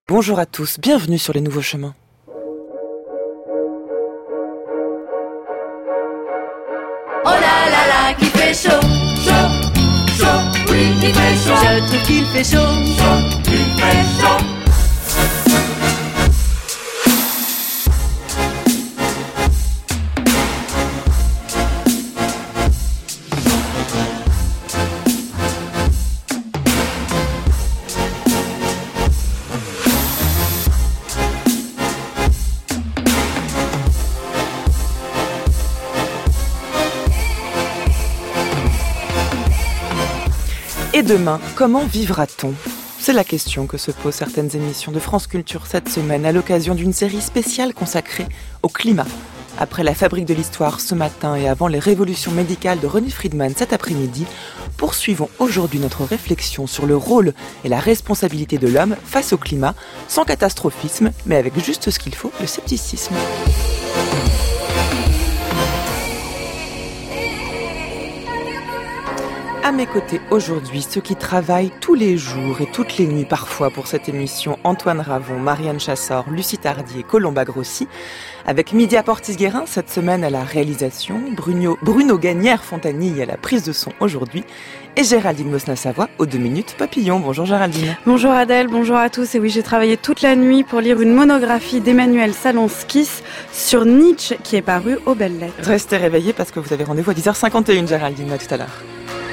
Bonjour à tous, bienvenue sur les nouveaux chemins. Oh là là là, qu'il fait chaud, chaud, chaud, oui, il fait chaud. Je trouve qu'il fait chaud, chaud, il fait chaud. Et demain, comment vivra-t-on ? C'est la question que se posent certaines émissions de France Culture cette semaine à l'occasion d'une série spéciale consacrée au climat. Après la Fabrique de l'Histoire ce matin et avant les révolutions médicales de René Friedman cet après-midi, poursuivons aujourd'hui notre réflexion sur le rôle et la responsabilité de l'homme face au climat, sans catastrophisme, mais avec juste ce qu'il faut, le scepticisme. À mes côtés aujourd'hui, ceux qui travaillent tous les jours et toutes les nuits parfois pour cette émission, Antoine Ravon, Marianne Chassor, Lucie Tardy et Colomba Grossi. Avec Mydia Portis-Guérin cette semaine à la réalisation, Bruno Gagnère-Fontanille à la prise de son aujourd'hui et Géraldine Mosna-Savoie aux 2 minutes papillon. Bonjour Géraldine. Bonjour Adèle, bonjour à tous. Et oui, j'ai travaillé toute la nuit pour lire une monographie d'Emmanuel Salonskis sur Nietzsche qui est parue aux Belles Lettres. Restez réveillés parce que vous avez rendez-vous à 10h51 Géraldine, à tout à l'heure.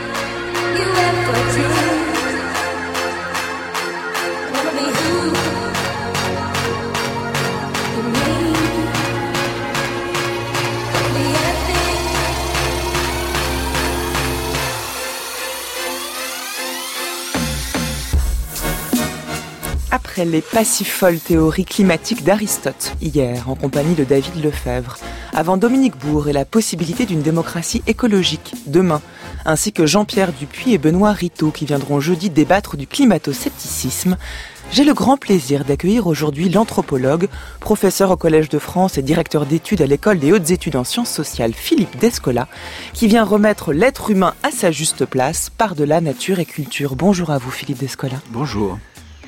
Après les pas si folles théories climatiques d'Aristote, hier, en compagnie de David Lefebvre, avant Dominique Bourg et la possibilité d'une démocratie écologique, demain, ainsi que Jean-Pierre Dupuis et Benoît Ritaud qui viendront jeudi débattre du climato-scepticisme, j'ai le grand plaisir d'accueillir aujourd'hui l'anthropologue, professeur au Collège de France et directeur d'études à l'École des hautes études en sciences sociales, Philippe Descola, qui vient remettre l'être humain à sa juste place par-delà nature et culture. Bonjour à vous Philippe Descola. Bonjour.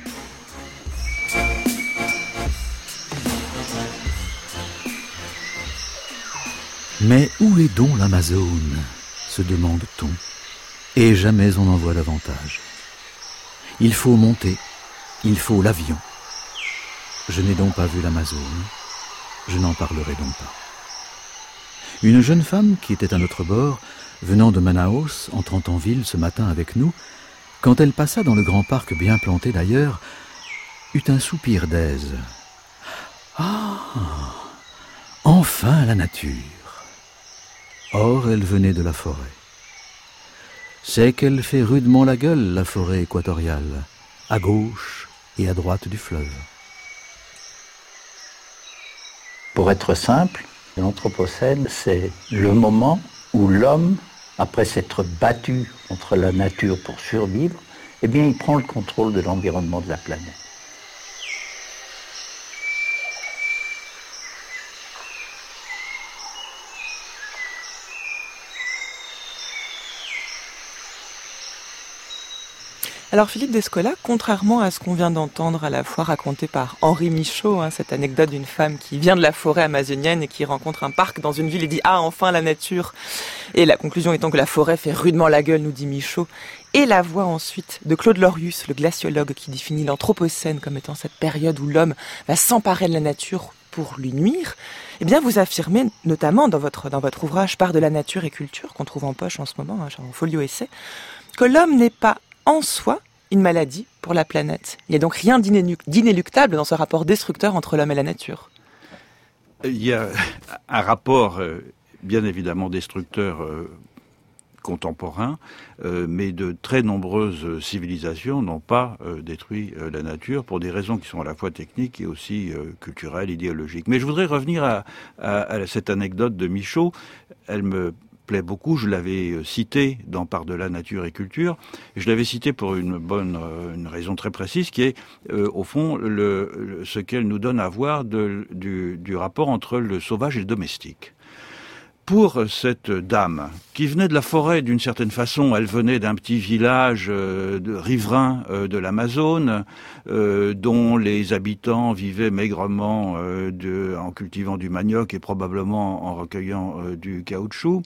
Mais où est donc l'Amazone, se demande-t-on, et jamais on n'en voit davantage. Il faut monter, il faut l'avion. Je n'ai donc pas vu l'Amazone, je n'en parlerai donc pas. Une jeune femme qui était à notre bord, venant de Manaus, entrant en ville ce matin avec nous, quand elle passa dans le grand parc bien planté d'ailleurs, eut un soupir d'aise. Ah, enfin la nature. Or, elle venait de la forêt. C'est qu'elle fait rudement la gueule, la forêt équatoriale, à gauche et à droite du fleuve. Pour être simple, l'Anthropocène, c'est le moment où l'homme, après s'être battu contre la nature pour survivre, eh bien, il prend le contrôle de l'environnement de la planète. Alors Philippe Descola, contrairement à ce qu'on vient d'entendre à la fois raconté par Henri Michaud, cette anecdote d'une femme qui vient de la forêt amazonienne et qui rencontre un parc dans une ville et dit « Ah, enfin la nature !» Et la conclusion étant que la forêt fait rudement la gueule, nous dit Michaud. Et la voix ensuite de Claude Lorius, le glaciologue qui définit l'Anthropocène comme étant cette période où l'homme va s'emparer de la nature pour lui nuire. Eh bien, vous affirmez, notamment dans votre ouvrage « Part de la nature et culture » qu'on trouve en poche en ce moment, en folio essai, que l'homme n'est pas en soi une maladie pour la planète. Il n'y a donc rien d'inéluctable dans ce rapport destructeur entre l'homme et la nature. Il y a un rapport bien évidemment destructeur contemporain, mais de très nombreuses civilisations n'ont pas détruit la nature pour des raisons qui sont à la fois techniques et aussi culturelles, idéologiques. Mais je voudrais revenir à cette anecdote de Michaud. Elle me plaît beaucoup. Je l'avais cité dans Par-delà nature et culture. Et je l'avais cité pour une raison très précise, qui est au fond ce qu'elle nous donne à voir du rapport entre le sauvage et le domestique. pour cette dame qui venait de la forêt d'une certaine façon, elle venait d'un petit village de riverain de l'Amazone, dont les habitants vivaient maigrement en cultivant du manioc et probablement en recueillant du caoutchouc.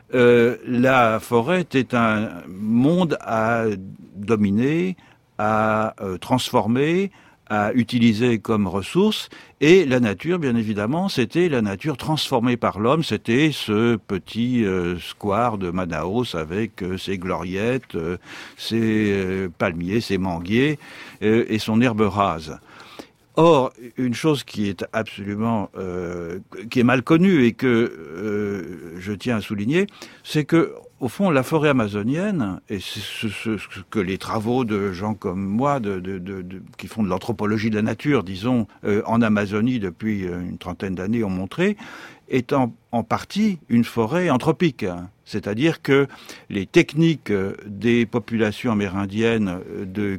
La forêt était un monde à dominer, à transformer, à utiliser comme ressource, et la nature, bien évidemment, c'était la nature transformée par l'homme, c'était ce petit square de Manaus avec ses gloriettes, ses palmiers, ses manguiers et son herbe rase. Or, une chose qui est absolument, qui est mal connue et que je tiens à souligner, c'est que au fond, la forêt amazonienne, et c'est ce que les travaux de gens comme moi, qui font de l'anthropologie de la nature, disons, en Amazonie depuis une trentaine d'années, ont montré, est en partie une forêt anthropique. C'est-à-dire que les techniques des populations amérindiennes de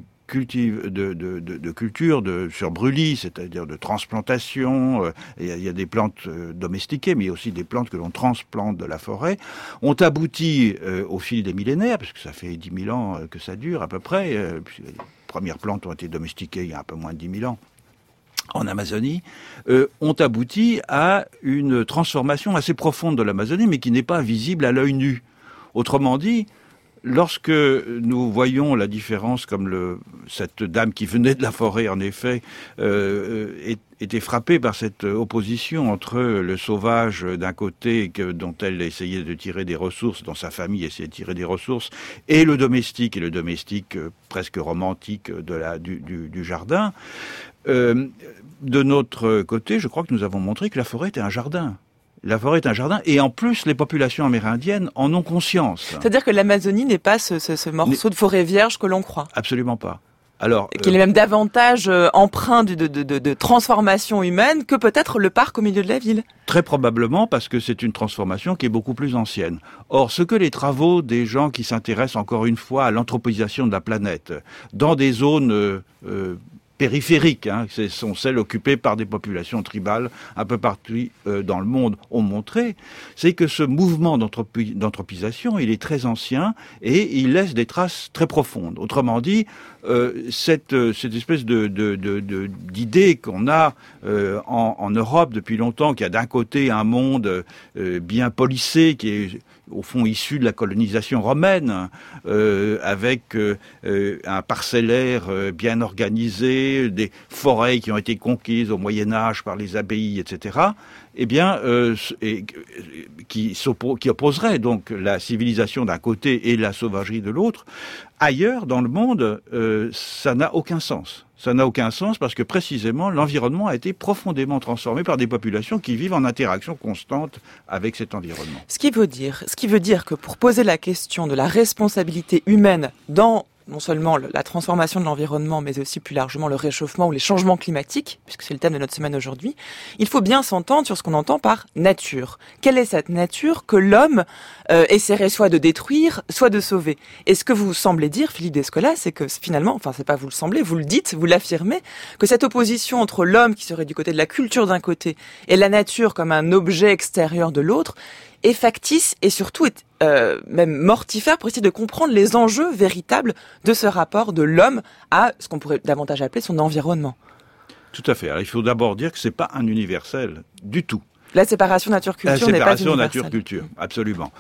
culture sur brûlis, c'est-à-dire de transplantation. Il y a des plantes domestiquées, mais il y a aussi des plantes que l'on transplante de la forêt, ont abouti au fil des millénaires, parce que ça fait 10 000 ans que ça dure à peu près, les premières plantes ont été domestiquées il y a un peu moins de 10 000 ans en Amazonie, ont abouti à une transformation assez profonde de l'Amazonie, mais qui n'est pas visible à l'œil nu. Autrement dit, lorsque nous voyons la différence, comme cette dame qui venait de la forêt, en effet, était frappée par cette opposition entre le sauvage d'un côté, dont elle essayait de tirer des ressources, dont sa famille essayait de tirer des ressources, et le domestique presque romantique du jardin. De notre côté, je crois que nous avons montré que la forêt était un jardin. La forêt est un jardin, et en plus, les populations amérindiennes en ont conscience. C'est-à-dire que l'Amazonie n'est pas ce morceau de forêt vierge que l'on croit. Absolument pas. Alors, qu'il est même davantage empreint de transformation humaine que peut-être le parc au milieu de la ville. Très probablement, parce que c'est une transformation qui est beaucoup plus ancienne. Or, ce que les travaux des gens qui s'intéressent encore une fois à l'anthropisation de la planète, dans des zones périphériques, ce sont celles occupées par des populations tribales un peu partout dans le monde, ont montré, c'est que ce mouvement d'anthropisation, il est très ancien et il laisse des traces très profondes. Autrement dit, cette espèce d'idée qu'on a en Europe depuis longtemps, qu'il y a d'un côté un monde bien policé, qui est au fond issu de la colonisation romaine, avec un parcellaire bien organisé, des forêts qui ont été conquises au Moyen-Âge par les abbayes, etc., eh bien, qui opposerait donc la civilisation d'un côté et la sauvagerie de l'autre. Ailleurs, dans le monde, ça n'a aucun sens. Ça n'a aucun sens parce que précisément l'environnement a été profondément transformé par des populations qui vivent en interaction constante avec cet environnement. Ce qui veut dire que pour poser la question de la responsabilité humaine dans non seulement la transformation de l'environnement, mais aussi plus largement le réchauffement ou les changements climatiques, puisque c'est le thème de notre semaine aujourd'hui, il faut bien s'entendre sur ce qu'on entend par nature. Quelle est cette nature que l'homme essaierait soit de détruire, soit de sauver? Et ce que vous semblez dire, Philippe Descola, c'est que finalement, enfin c'est pas vous le semblez, vous le dites, vous l'affirmez, que cette opposition entre l'homme qui serait du côté de la culture d'un côté et la nature comme un objet extérieur de l'autre, est factice et surtout est même mortifère pour essayer de comprendre les enjeux véritables de ce rapport de l'homme à ce qu'on pourrait davantage appeler son environnement. Tout à fait. Alors, il faut d'abord dire que c'est pas un universel du tout. La séparation nature-culture n'est pas universelle. La séparation nature-culture, absolument.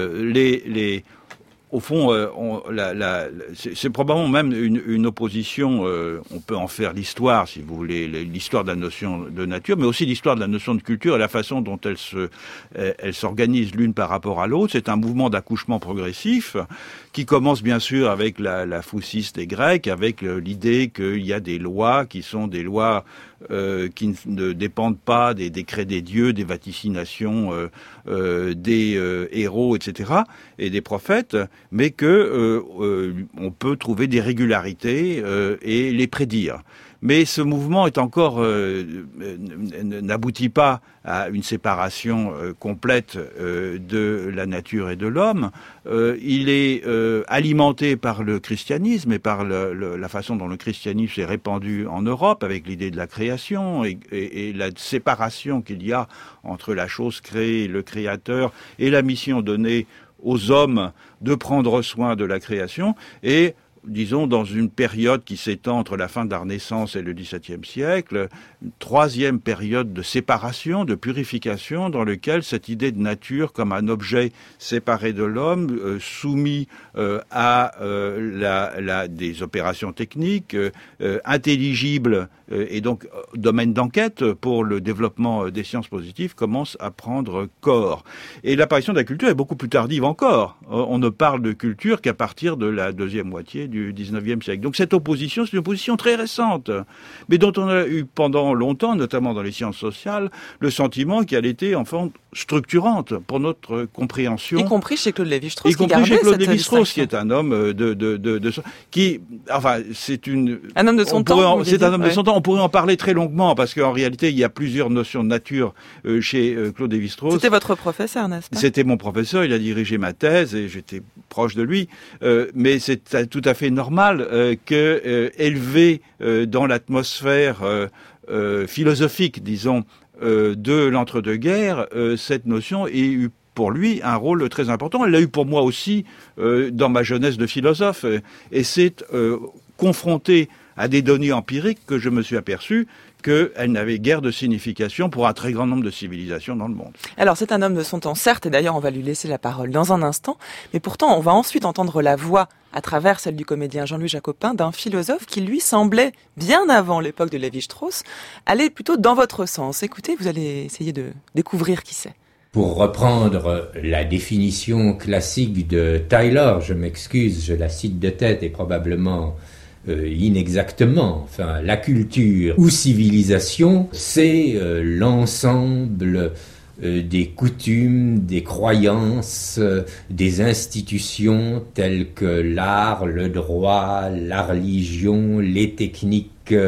Au fond, c'est probablement même une opposition, on peut en faire l'histoire, si vous voulez, l'histoire de la notion de nature, mais aussi l'histoire de la notion de culture et la façon dont elle s'organise l'une par rapport à l'autre. C'est un mouvement d'accouchement progressif qui commence bien sûr avec la Phoussis des Grecs, avec l'idée qu'il y a des lois qui sont des lois qui ne dépendent pas des décrets des dieux, des vaticinations des héros, etc., et des prophètes, mais que on peut trouver des régularités et les prédire. Mais ce mouvement est encore n'aboutit pas à une séparation complète de la nature et de l'homme. Il est alimenté par le christianisme et par la façon dont le christianisme s'est répandu en Europe, avec l'idée de la création et la séparation qu'il y a entre la chose créée, le créateur, et la mission donnée aux hommes de prendre soin de la création. Et disons, dans une période qui s'étend entre la fin de la Renaissance et le XVIIe siècle, une troisième période de séparation, de purification, dans laquelle cette idée de nature comme un objet séparé de l'homme, soumis à des opérations techniques, intelligibles, et donc domaine d'enquête pour le développement des sciences positives, commence à prendre corps. Et l'apparition de la culture est beaucoup plus tardive encore. On ne parle de culture qu'à partir de la deuxième moitié du XIXe siècle. Donc cette opposition, c'est une opposition très récente, mais dont on a eu pendant longtemps, notamment dans les sciences sociales, le sentiment qu'elle était enfin structurante pour notre compréhension. Y compris chez Claude Lévi-Strauss. Y compris chez Claude Lévi-Strauss, qui est un homme c'est un homme de son temps. C'est un homme de son temps. On pourrait en parler très longuement parce qu'en réalité, il y a plusieurs notions de nature chez Claude Lévi-Strauss. C'était votre professeur, n'est-ce pas? C'était mon professeur. Il a dirigé ma thèse et j'étais proche de lui. Mais c'est tout à fait normal que élevé dans l'atmosphère philosophique, disons, de l'entre-deux-guerres, cette notion ait eu pour lui un rôle très important. Elle l'a eu pour moi aussi dans ma jeunesse de philosophe. Et c'est confronté à des données empiriques que je me suis aperçu qu'elle n'avait guère de signification pour un très grand nombre de civilisations dans le monde. Alors c'est un homme de son temps, certes, et d'ailleurs on va lui laisser la parole dans un instant, mais pourtant on va ensuite entendre la voix, à travers celle du comédien Jean-Louis Jacopin, d'un philosophe qui lui semblait, bien avant l'époque de Lévi-Strauss, aller plutôt dans votre sens. Écoutez, vous allez essayer de découvrir qui c'est. Pour reprendre la définition classique de Taylor, je m'excuse, je la cite de tête et probablement inexactement, enfin, la culture ou civilisation, c'est l'ensemble des coutumes, des croyances, des institutions telles que l'art, le droit, la religion, les techniques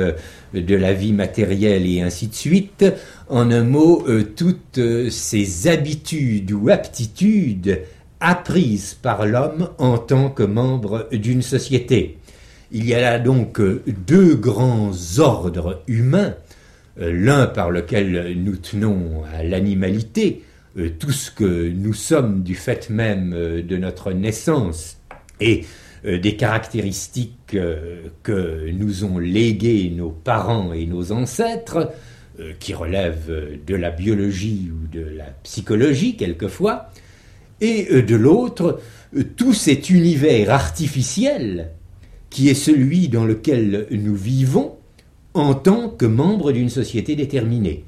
de la vie matérielle et ainsi de suite. En un mot, toutes ces habitudes ou aptitudes apprises par l'homme en tant que membre d'une société. Il y a là donc deux grands ordres humains, l'un par lequel nous tenons à l'animalité, tout ce que nous sommes du fait même de notre naissance, et des caractéristiques que nous ont léguées nos parents et nos ancêtres, qui relèvent de la biologie ou de la psychologie quelquefois, et de l'autre, tout cet univers artificiel qui est celui dans lequel nous vivons en tant que membres d'une société déterminée.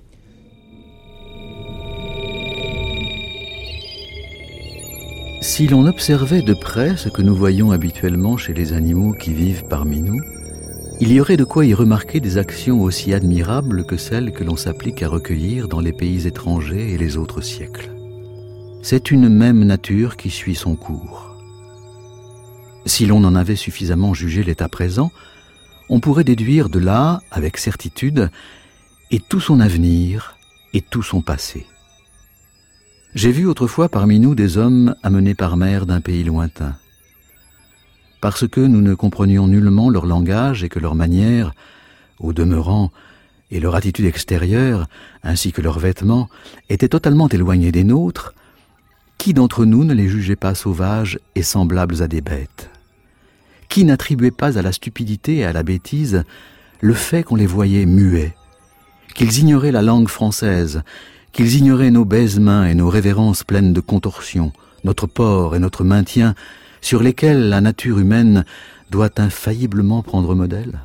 Si l'on observait de près ce que nous voyons habituellement chez les animaux qui vivent parmi nous, il y aurait de quoi y remarquer des actions aussi admirables que celles que l'on s'applique à recueillir dans les pays étrangers et les autres siècles. C'est une même nature qui suit son cours. Si l'on en avait suffisamment jugé l'état présent, on pourrait déduire de là, avec certitude, et tout son avenir et tout son passé. J'ai vu autrefois parmi nous des hommes amenés par mer d'un pays lointain. Parce que nous ne comprenions nullement leur langage et que leur manière, au demeurant, et leur attitude extérieure, ainsi que leurs vêtements, étaient totalement éloignés des nôtres, qui d'entre nous ne les jugeait pas sauvages et semblables à des bêtes? Qui n'attribuait pas à la stupidité et à la bêtise le fait qu'on les voyait muets, qu'ils ignoraient la langue française, qu'ils ignoraient nos baise-mains et nos révérences pleines de contorsions, notre port et notre maintien, sur lesquels la nature humaine doit infailliblement prendre modèle?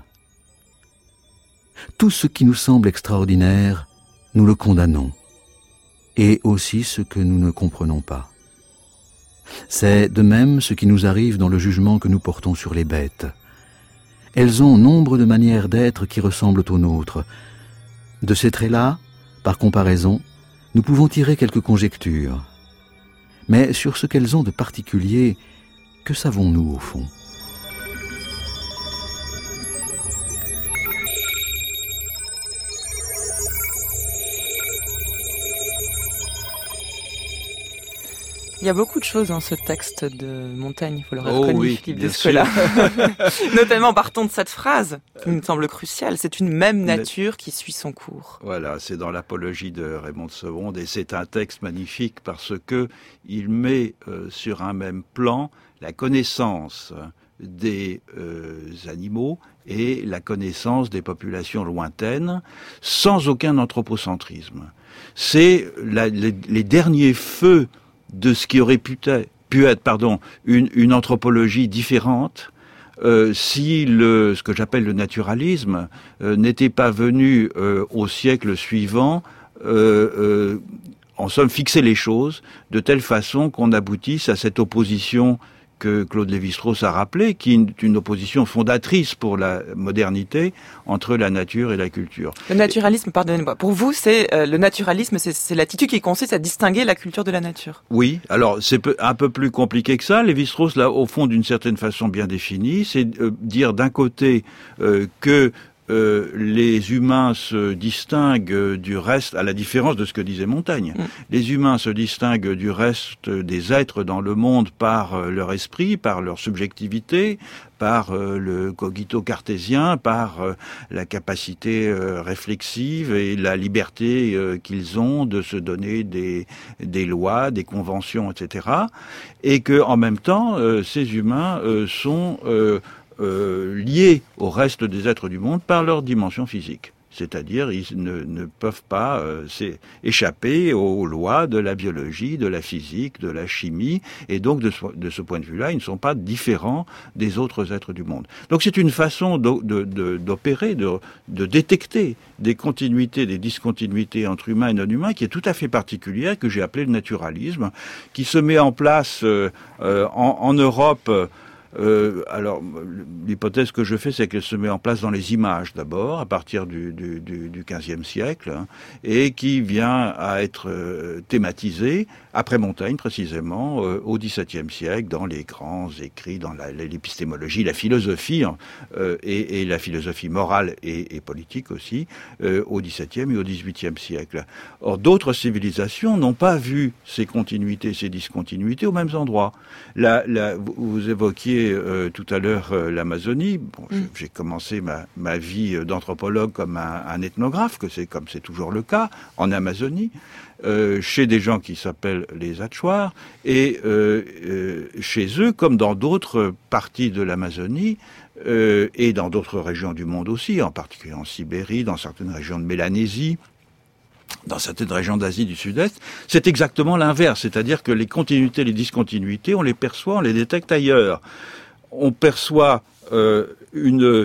Tout ce qui nous semble extraordinaire, nous le condamnons, et aussi ce que nous ne comprenons pas. C'est de même ce qui nous arrive dans le jugement que nous portons sur les bêtes. Elles ont nombre de manières d'être qui ressemblent aux nôtres. De ces traits-là, par comparaison, nous pouvons tirer quelques conjectures. Mais sur ce qu'elles ont de particulier, Que savons-nous au fond ? Il y a beaucoup de choses dans ce texte de Montaigne, il faut le reconnaître, Philippe Descola. Notamment partons de cette phrase, qui me semble cruciale, c'est une même nature qui suit son cours. Voilà, c'est dans l'Apologie de Raymond de Seronde, et c'est un texte magnifique parce que il met sur un même plan la connaissance des animaux et la connaissance des populations lointaines, sans aucun anthropocentrisme. C'est les derniers feux de ce qui aurait pu être une anthropologie différente, si ce que j'appelle le naturalisme n'était pas venu au siècle suivant, en somme fixer les choses de telle façon qu'on aboutisse à cette opposition que Claude Lévi-Strauss a rappelé, qui est une opposition fondatrice pour la modernité entre la nature et la culture. Le naturalisme, pardonnez-moi, pour vous, le naturalisme, c'est l'attitude qui consiste à distinguer la culture de la nature. Oui, alors c'est un peu plus compliqué que ça. Lévi-Strauss l'a au fond d'une certaine façon bien défini, c'est dire d'un côté que les humains se distinguent du reste, à la différence de ce que disait Montaigne. Les humains se distinguent du reste des êtres dans le monde par leur esprit, par leur subjectivité, par le cogito cartésien, par la capacité réflexive et la liberté qu'ils ont de se donner des lois, des conventions, etc. Et que en même temps, ces humains sont liés au reste des êtres du monde par leur dimension physique. C'est-à-dire, ils ne peuvent pas échapper aux lois de la biologie, de la physique, de la chimie, et donc de ce point de vue-là, ils ne sont pas différents des autres êtres du monde. Donc c'est une façon d'opérer, de détecter des continuités, des discontinuités entre humains et non-humains, qui est tout à fait particulière, que j'ai appelé le naturalisme, qui se met en place en Europe. Alors, l'hypothèse que je fais, c'est qu'elle se met en place dans les images d'abord, à partir du XVe siècle, hein, et qui vient à être thématisée, après Montaigne précisément, au XVIIe siècle, dans les grands écrits, dans l'épistémologie, la philosophie, et la philosophie morale et politique aussi, au XVIIe et au XVIIIe siècle. Or, d'autres civilisations n'ont pas vu ces continuités, ces discontinuités aux mêmes endroits. Vous évoquiez tout à l'heure l'Amazonie. Bon, j'ai commencé ma vie d'anthropologue comme un ethnographe, comme c'est toujours le cas, en Amazonie, chez des gens qui s'appellent les Achuars, et chez eux, comme dans d'autres parties de l'Amazonie, et dans d'autres régions du monde aussi, en particulier en Sibérie, dans certaines régions de Mélanésie, dans certaines régions d'Asie du Sud-Est, c'est exactement l'inverse. C'est-à-dire que les continuités, les discontinuités, on les perçoit, on les détecte ailleurs. On perçoit que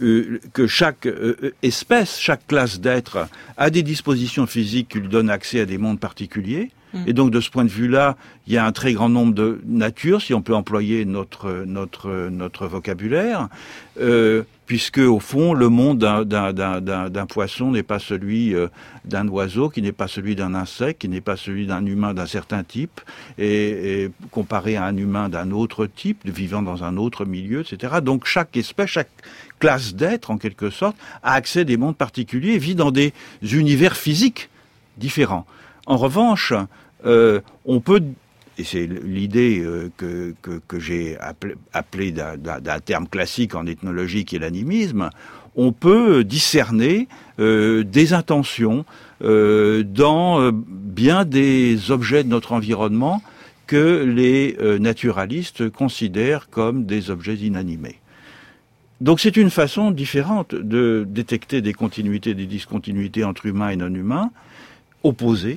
chaque espèce, chaque classe d'êtres a des dispositions physiques qui lui donnent accès à des mondes particuliers. Et donc, de ce point de vue-là, il y a un très grand nombre de natures, si on peut employer notre vocabulaire, puisque, au fond, le monde d'un poisson n'est pas celui d'un oiseau, qui n'est pas celui d'un insecte, qui n'est pas celui d'un humain d'un certain type, et comparé à un humain d'un autre type, vivant dans un autre milieu, etc. Donc, chaque espèce, chaque classe d'êtres, en quelque sorte, a accès à des mondes particuliers, vit dans des univers physiques différents. En revanche, on peut, et c'est l'idée que j'ai appelée d'un terme classique en ethnologie qui est l'animisme, on peut discerner des intentions dans bien des objets de notre environnement que les naturalistes considèrent comme des objets inanimés. Donc c'est une façon différente de détecter des continuités, des discontinuités entre humains et non-humains, opposées.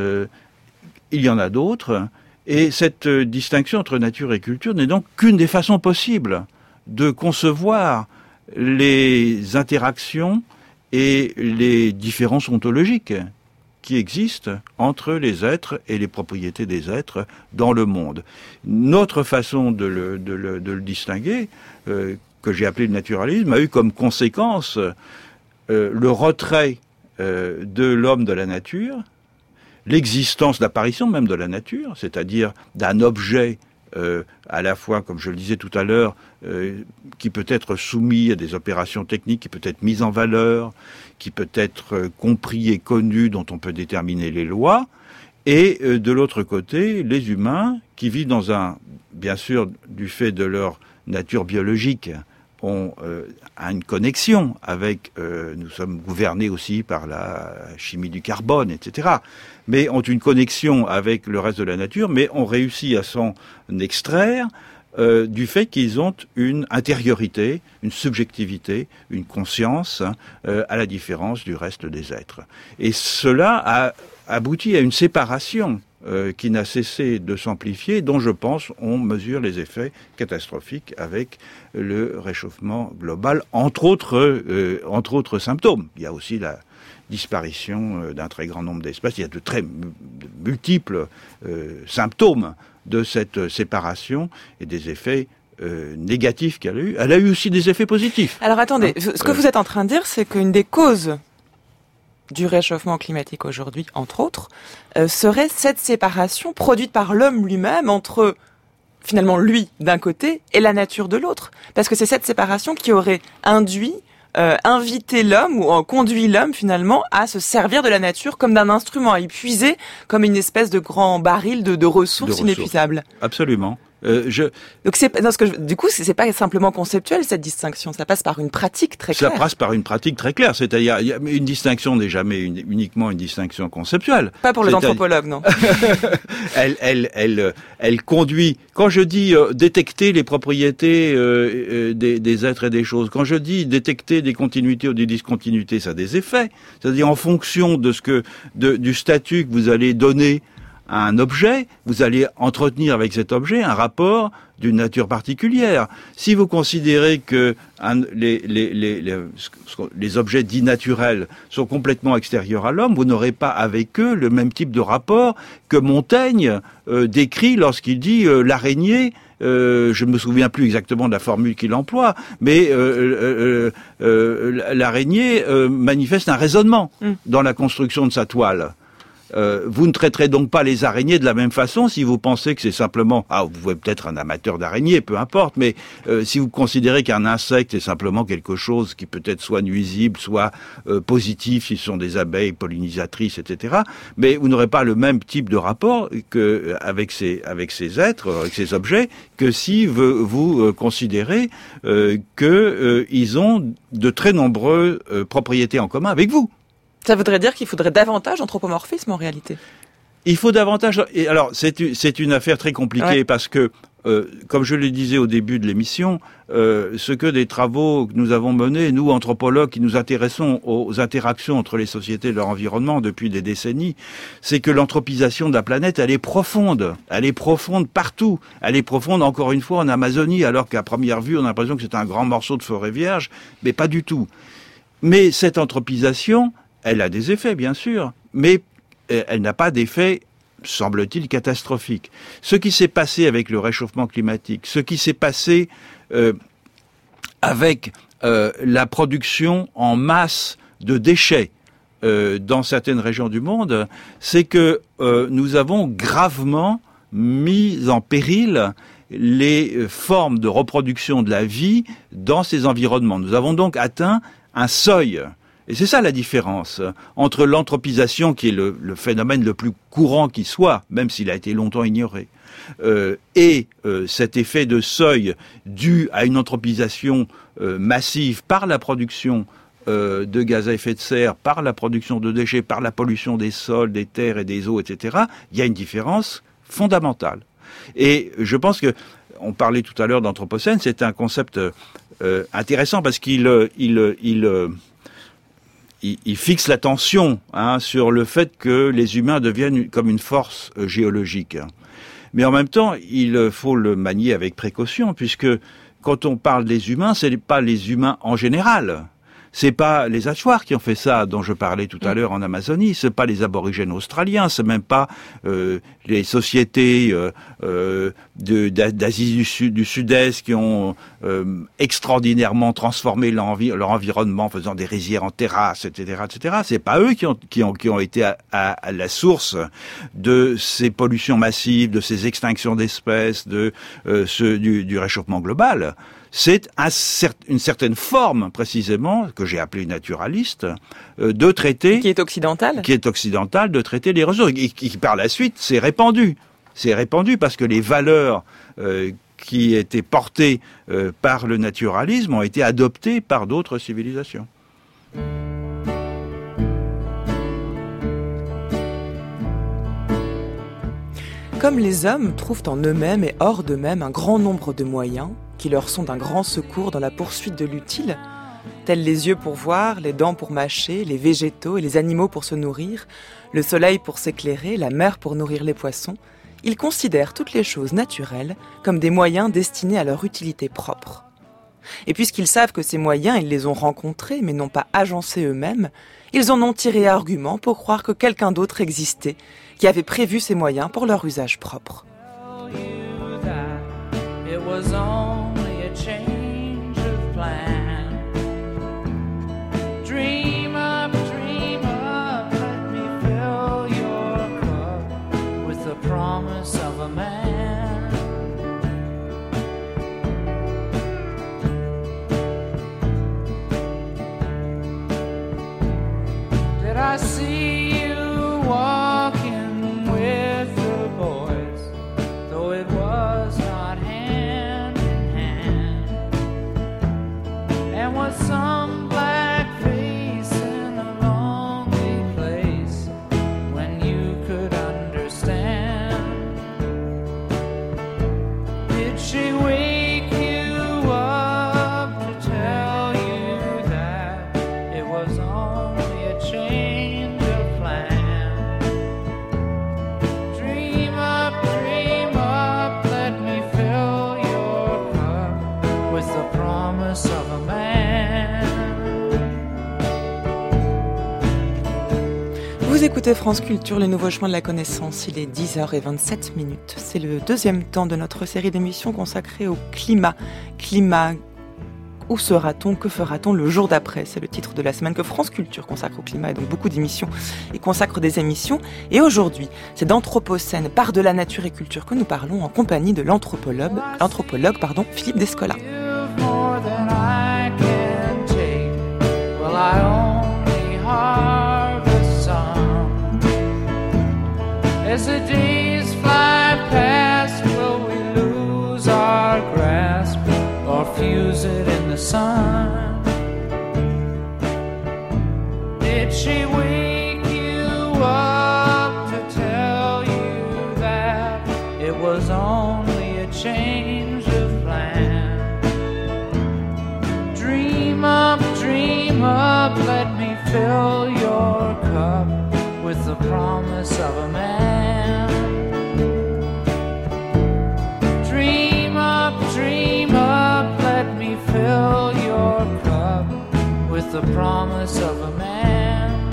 Il y en a d'autres, et cette distinction entre nature et culture n'est donc qu'une des façons possibles de concevoir les interactions et les différences ontologiques qui existent entre les êtres et les propriétés des êtres dans le monde. Notre façon de le distinguer, que j'ai appelé le naturalisme, a eu comme conséquence le retrait de l'homme de la nature, l'existence, l'apparition même de la nature, c'est-à-dire d'un objet à la fois, comme je le disais tout à l'heure, qui peut être soumis à des opérations techniques, qui peut être mis en valeur, qui peut être compris et connu, dont on peut déterminer les lois, et de l'autre côté, les humains qui vivent bien sûr, du fait de leur nature biologique, ont une connexion avec, nous sommes gouvernés aussi par la chimie du carbone, etc., mais ont une connexion avec le reste de la nature, mais ont réussi à s'en extraire du fait qu'ils ont une intériorité, une subjectivité, une conscience, à la différence du reste des êtres. Et cela a abouti à une séparation qui n'a cessé de s'amplifier, dont je pense on mesure les effets catastrophiques avec le réchauffement global, entre autres symptômes. Il y a aussi la disparition d'un très grand nombre d'espèces. Il y a de multiples symptômes de cette séparation et des effets négatifs qu'elle a eu. Elle a eu aussi des effets positifs. Alors attendez, ce que vous êtes en train de dire, c'est qu'une des causes du réchauffement climatique aujourd'hui, entre autres, serait cette séparation produite par l'homme lui-même entre, finalement, lui d'un côté et la nature de l'autre. Parce que c'est cette séparation qui aurait invité l'homme ou conduit l'homme, finalement, à se servir de la nature comme d'un instrument, à y puiser comme une espèce de grand baril de ressources inépuisables. Absolument. Donc du coup, c'est pas simplement conceptuel cette distinction, ça passe par une pratique très claire. Ça passe par une pratique très claire, c'est-à-dire une distinction n'est jamais uniquement une distinction conceptuelle. Pas pour les anthropologues, non. Elle conduit. Quand je dis détecter les propriétés des êtres et des choses, quand je dis détecter des continuités ou des discontinuités, ça a des effets. C'est-à-dire en fonction du statut que vous allez donner à un objet, vous allez entretenir avec cet objet un rapport d'une nature particulière. Si vous considérez que les objets dits naturels sont complètement extérieurs à l'homme, vous n'aurez pas avec eux le même type de rapport que Montaigne décrit lorsqu'il dit l'araignée. Je ne me souviens plus exactement de la formule qu'il emploie, mais l'araignée manifeste un raisonnement dans la construction de sa toile. Vous ne traiterez donc pas les araignées de la même façon si vous pensez que c'est simplement... vous pouvez peut-être un amateur d'araignées, peu importe, mais si vous considérez qu'un insecte est simplement quelque chose qui peut être soit nuisible, soit positif, si ce sont des abeilles pollinisatrices, etc., mais vous n'aurez pas le même type de rapport avec ces êtres, avec ces objets, que si vous considérez qu'ils ont de très nombreuses propriétés en commun avec vous. Ça voudrait dire qu'il faudrait davantage d'anthropomorphisme en réalité. Il faut davantage... Et alors, c'est une affaire très compliquée parce que, comme je le disais au début de l'émission, ce que des travaux que nous avons menés, nous, anthropologues, qui nous intéressons aux interactions entre les sociétés et leur environnement depuis des décennies, c'est que l'anthropisation de la planète, elle est profonde. Elle est profonde partout. Elle est profonde, encore une fois, en Amazonie, alors qu'à première vue, on a l'impression que c'est un grand morceau de forêt vierge, mais pas du tout. Mais cette anthropisation... elle a des effets, bien sûr, mais elle n'a pas d'effet, semble-t-il, catastrophique. Ce qui s'est passé avec le réchauffement climatique, ce qui s'est passé avec la production en masse de déchets dans certaines régions du monde, c'est que nous avons gravement mis en péril les formes de reproduction de la vie dans ces environnements. Nous avons donc atteint un seuil. Et c'est ça la différence entre l'anthropisation, qui est le phénomène le plus courant qui soit, même s'il a été longtemps ignoré, et cet effet de seuil dû à une anthropisation massive par la production de gaz à effet de serre, par la production de déchets, par la pollution des sols, des terres et des eaux, etc. Il y a une différence fondamentale. Et je pense que, on parlait tout à l'heure d'anthropocène, c'est un concept intéressant parce qu'il fixe l'attention sur le fait que les humains deviennent comme une force géologique. Mais en même temps, il faut le manier avec précaution, puisque quand on parle des humains, ce n'est pas les humains en général. C'est pas les Achuars qui ont fait ça, dont je parlais tout à l'heure en Amazonie. C'est pas les aborigènes australiens. C'est même pas les sociétés d'Asie du Sud-Est qui ont extraordinairement transformé leur environnement en faisant des rizières en terrasses, etc., etc. C'est pas eux qui ont été à la source de ces pollutions massives, de ces extinctions d'espèces, du réchauffement global. C'est une certaine forme, précisément, que j'ai appelée naturaliste, de traiter... Qui est occidentale ? Qui est occidentale, de traiter les ressources. Et qui, par la suite, s'est répandue. C'est répandu parce que les valeurs qui étaient portées par le naturalisme ont été adoptées par d'autres civilisations. Comme les hommes trouvent en eux-mêmes et hors d'eux-mêmes un grand nombre de moyens qui leur sont d'un grand secours dans la poursuite de l'utile, tels les yeux pour voir, les dents pour mâcher, les végétaux et les animaux pour se nourrir, le soleil pour s'éclairer, la mer pour nourrir les poissons, ils considèrent toutes les choses naturelles comme des moyens destinés à leur utilité propre. Et puisqu'ils savent que ces moyens, ils les ont rencontrés mais non pas agencés eux-mêmes, ils en ont tiré argument pour croire que quelqu'un d'autre existait, qui avait prévu ces moyens pour leur usage propre. I see you walking with the boys, though it was not hand in hand, and with some black face in a lonely place when you could understand. Did she wake you up to tell you that it was only a change of plan? Dream up, let me fill your cup with the promise of a man. Vous écoutez France Culture, le nouveau chemin de la connaissance. Il est 10h27. C'est le deuxième temps de notre série d'émissions consacrée au climat. Climat, où sera-t-on, que fera-t-on le jour d'après ? C'est le titre de la semaine que France Culture consacre au climat, et donc beaucoup d'émissions et consacre des émissions. Et aujourd'hui, c'est d'Anthropocène, part de la nature et culture que nous parlons en compagnie de l'anthropologue Philippe Descola. More than I can take. Well, I only harvest some. As the days fly past, will we lose our grasp or fuse it in the sun? Did she wake you up to tell you that it was only a change of plan? Dream up, let me fill your cup with the promise of a man. Dream up, let me fill your cup with the promise of a man.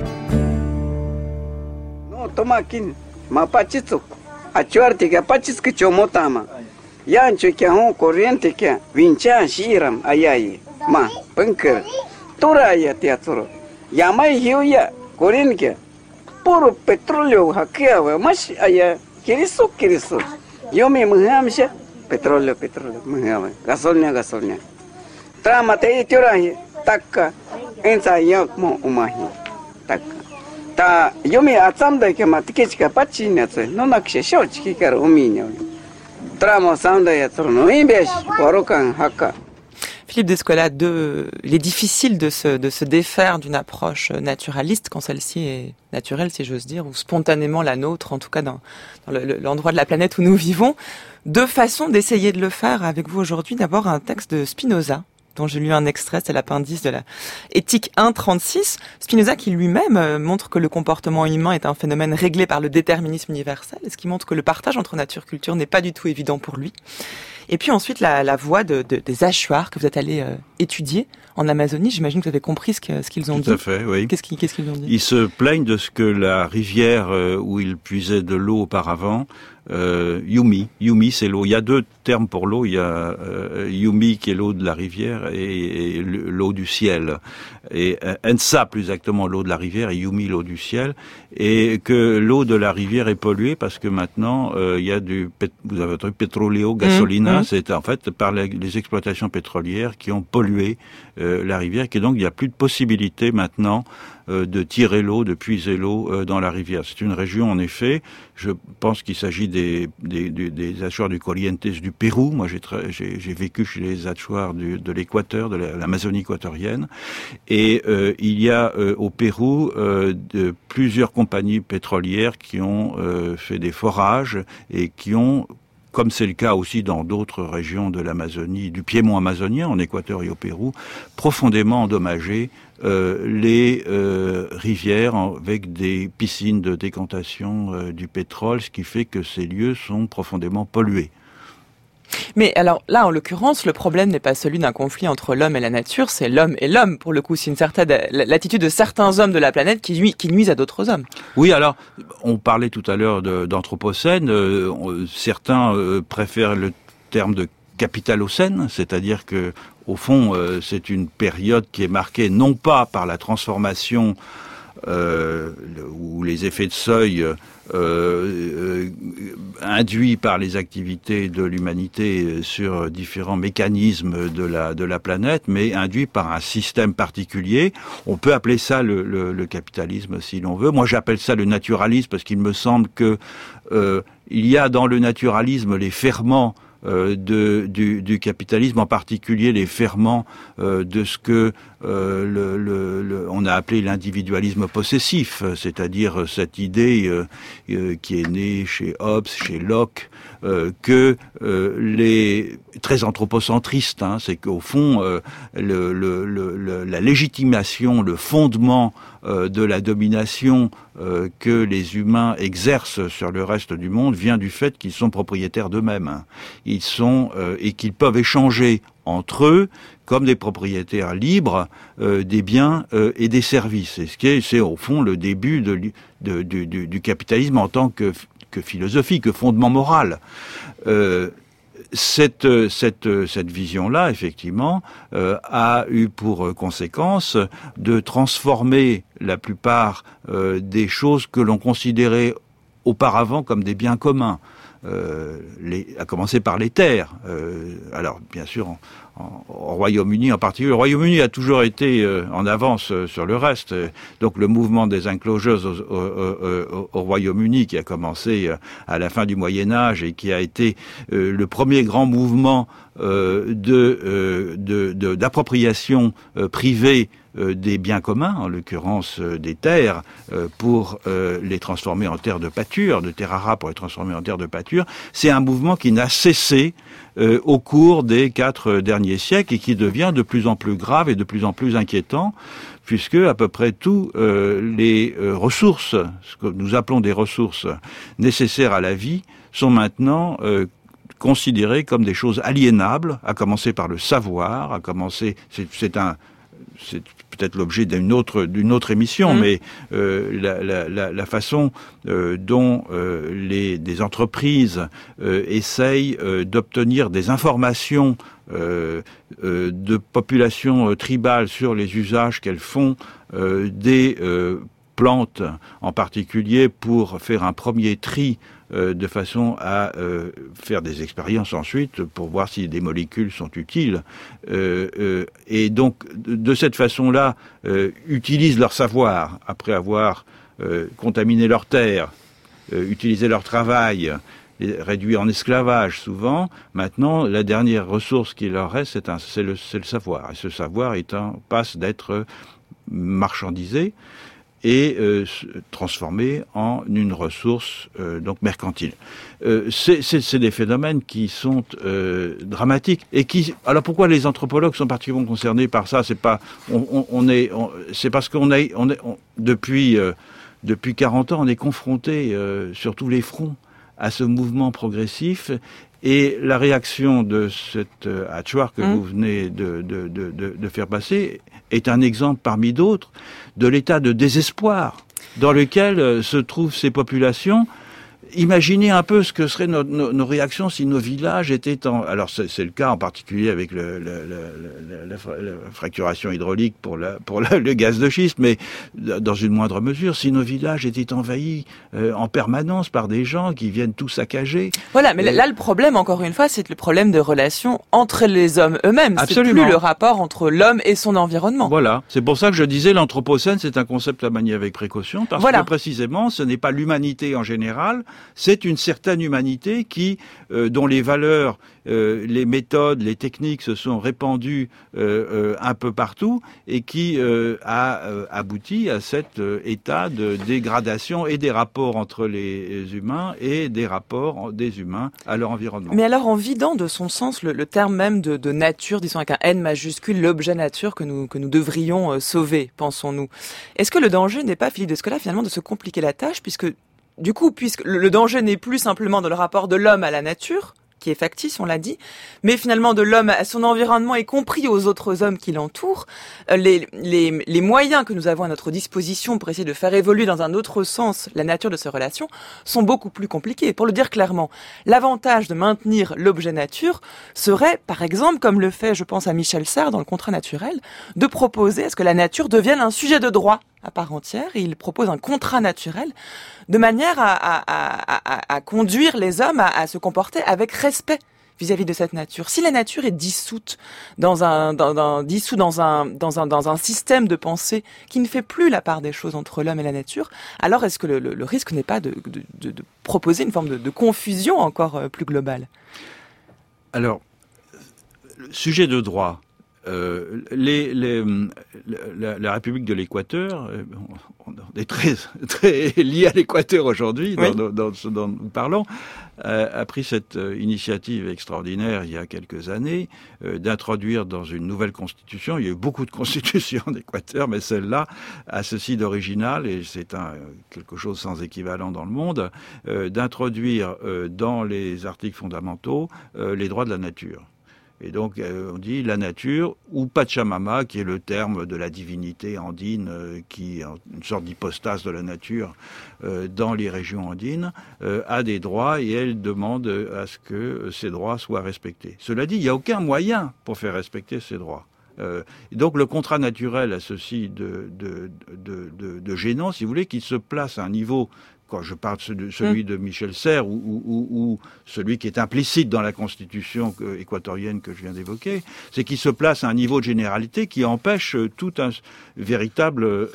No, tomakin, mapachitsu, achuarte que apachisque chomotama. Yancho que hon corriente que vincha shiram ayaye. Ma, bunker. Toraya teatro. Yamai hiuya, corriente. Puro petróleo hackeaba, mas aya, kirisu. Yo me muhamsha, petróleo, muhama. Gasolina. Trama te tiorahi, taka, ensa yak mo umahi. Taka. Ta, yo me atsamda que matikechka pachinatse, no nakshe shochki kar uminyo. Trama samda yatro no imbesh, warokan haka. Philippe Descola, il est difficile de se défaire d'une approche naturaliste quand celle-ci est naturelle, si j'ose dire, ou spontanément la nôtre, en tout cas dans l'endroit de la planète où nous vivons. Deux façons d'essayer de le faire avec vous aujourd'hui. D'abord, un texte de Spinoza dont j'ai lu un extrait, c'est l'appendice de la Éthique 1.36. Spinoza qui lui-même montre que le comportement humain est un phénomène réglé par le déterminisme universel, ce qui montre que le partage entre nature et culture n'est pas du tout évident pour lui. Et puis ensuite, la voix des Achuars que vous êtes allé étudier en Amazonie. J'imagine que vous avez compris ce qu'ils ont dit. Tout à fait, oui. Qu'est-ce qu'ils ont dit? Ils se plaignent de ce que la rivière où ils puisaient de l'eau auparavant, Yumi, c'est l'eau. Il y a deux termes pour l'eau. Il y a Yumi qui est l'eau de la rivière et l'eau du ciel. Et Ensa, plus exactement, l'eau de la rivière et Yumi, l'eau du ciel. Et que l'eau de la rivière est polluée parce que maintenant il y a vous avez entendu pétroleo, gasolina. C'est en fait par les exploitations pétrolières qui ont pollué la rivière, et donc il n'y a plus de possibilité maintenant de tirer l'eau, de puiser l'eau dans la rivière. C'est une région, en effet, je pense qu'il s'agit des Achuars du Corrientes du Pérou. Moi, j'ai vécu chez les Achuars de l'Équateur, de l'Amazonie équatorienne. Et il y a au Pérou plusieurs compagnies pétrolières qui ont fait des forages et qui ont, comme c'est le cas aussi dans d'autres régions de l'Amazonie, du piémont amazonien, en Équateur et au Pérou, profondément endommagé les rivières avec des piscines de décantation du pétrole, ce qui fait que ces lieux sont profondément pollués. Mais alors là, en l'occurrence, le problème n'est pas celui d'un conflit entre l'homme et la nature, c'est l'homme et l'homme. Pour le coup, c'est l'attitude de certains hommes de la planète qui nuisent à d'autres hommes. Oui, alors, on parlait tout à l'heure d'anthropocène. Certains préfèrent le terme de capitalocène, c'est-à-dire que, au fond, c'est une période qui est marquée non pas par la transformation ou les effets de seuil induits par les activités de l'humanité sur différents mécanismes de la planète, mais induits par un système particulier. On peut appeler ça le capitalisme si l'on veut. Moi, j'appelle ça le naturalisme parce qu'il me semble que il y a dans le naturalisme les ferments du capitalisme, en particulier les ferments de ce que on a appelé l'individualisme possessif, c'est-à-dire cette idée qui est née chez Hobbes, chez Locke, que les très anthropocentristes, c'est qu'au fond la légitimation, le fondement de la domination que les humains exercent sur le reste du monde vient du fait qu'ils sont propriétaires d'eux-mêmes. Ils sont et qu'ils peuvent échanger entre eux comme des propriétaires libres des biens et des services. Et c'est au fond le début du capitalisme en tant que philosophie, que fondement moral. Cette vision-là, effectivement, a eu pour conséquence de transformer la plupart des choses que l'on considérait auparavant comme des biens communs. À commencer par les terres. Alors, bien sûr, au Royaume-Uni en particulier. Le Royaume-Uni a toujours été en avance sur le reste. Donc le mouvement des enclosures au Royaume-Uni, qui a commencé à la fin du Moyen-Âge et qui a été le premier grand mouvement d'appropriation privée des biens communs, en l'occurrence des terres, pour les transformer en terres de pâture, de terres rares pour les transformer en terres de pâture, c'est un mouvement qui n'a cessé au cours des 4 derniers siècles et qui devient de plus en plus grave et de plus en plus inquiétant, puisque à peu près tous les ressources, ce que nous appelons des ressources nécessaires à la vie, sont maintenant considérées comme des choses aliénables, à commencer par le savoir, c'est peut-être l'objet d'une autre émission, mais la façon dont des entreprises essayent d'obtenir des informations de populations tribales sur les usages qu'elles font des plantes, en particulier pour faire un premier tri de façon à faire des expériences ensuite pour voir si des molécules sont utiles. Et donc, de cette façon-là, utilisent leur savoir, après avoir contaminé leur terre, utilisé leur travail, réduit en esclavage souvent. Maintenant, la dernière ressource qui leur reste, c'est le savoir. Et ce savoir passe d'être marchandisé. et transformée en une ressource donc mercantile. C'est des phénomènes qui sont dramatiques et qui. Alors pourquoi les anthropologues sont particulièrement concernés par ça? C'est pas c'est parce depuis 40 ans on est confronté sur tous les fronts à ce mouvement progressif. Et la réaction de cette Achuar que vous venez de faire passer est un exemple parmi d'autres de l'état de désespoir dans lequel se trouvent ces populations. Imaginez un peu ce que seraient nos réactions si nos villages étaient en... Alors c'est le cas en particulier avec la fracturation hydraulique pour le gaz de schiste, mais dans une moindre mesure, si nos villages étaient envahis en permanence par des gens qui viennent tout saccager. Voilà, mais là le problème, encore une fois, c'est le problème de relations entre les hommes eux-mêmes. Absolument. C'est plus le rapport entre l'homme et son environnement. Voilà, c'est pour ça que je disais l'anthropocène, c'est un concept à manier avec précaution, parce que précisément, ce n'est pas l'humanité en général, c'est une certaine humanité dont les valeurs, les méthodes, les techniques se sont répandues un peu partout et qui a abouti à cet état de dégradation et des rapports entre les humains et des rapports des humains à leur environnement. Mais alors, en vidant de son sens le terme même de nature, disons avec un N majuscule, l'objet nature que nous devrions sauver, pensons-nous. Est-ce que le danger n'est pas, Philippe Descola, finalement, de se compliquer la tâche, puisque le danger n'est plus simplement dans le rapport de l'homme à la nature, qui est factice, on l'a dit, mais finalement de l'homme à son environnement, y compris aux autres hommes qui l'entourent, les moyens que nous avons à notre disposition pour essayer de faire évoluer dans un autre sens la nature de ces relations sont beaucoup plus compliqués. Pour le dire clairement, l'avantage de maintenir l'objet nature serait, par exemple, comme le fait, je pense à Michel Serres dans le contrat naturel, de proposer à ce que la nature devienne un sujet de droit à part entière, et il propose un contrat naturel de manière à conduire les hommes à se comporter avec respect vis-à-vis de cette nature. Si la nature est dissoute dans un système de pensée qui ne fait plus la part des choses entre l'homme et la nature, alors est-ce que le risque n'est pas de proposer une forme de confusion encore plus globale? Alors, sujet de droit. La République de l'Équateur, on est très lié à l'Équateur aujourd'hui, dans ce dont nous parlons, a pris cette initiative extraordinaire il y a quelques années d'introduire dans une nouvelle constitution, il y a eu beaucoup de constitutions d'Équateur, mais celle-là a ceci d'original, et c'est quelque chose sans équivalent dans le monde, d'introduire dans les articles fondamentaux les droits de la nature. Et donc, on dit la nature, ou Pachamama, qui est le terme de la divinité andine, qui est une sorte d'hypostase de la nature dans les régions andines, a des droits et elle demande à ce que ces droits soient respectés. Cela dit, il n'y a aucun moyen pour faire respecter ces droits. Et donc le contrat naturel a ceci de gênant, si vous voulez, qu'il se place à un niveau... Quand je parle de celui de Michel Serres ou celui qui est implicite dans la constitution équatorienne que je viens d'évoquer, c'est qu'il se place à un niveau de généralité qui empêche toute un véritable,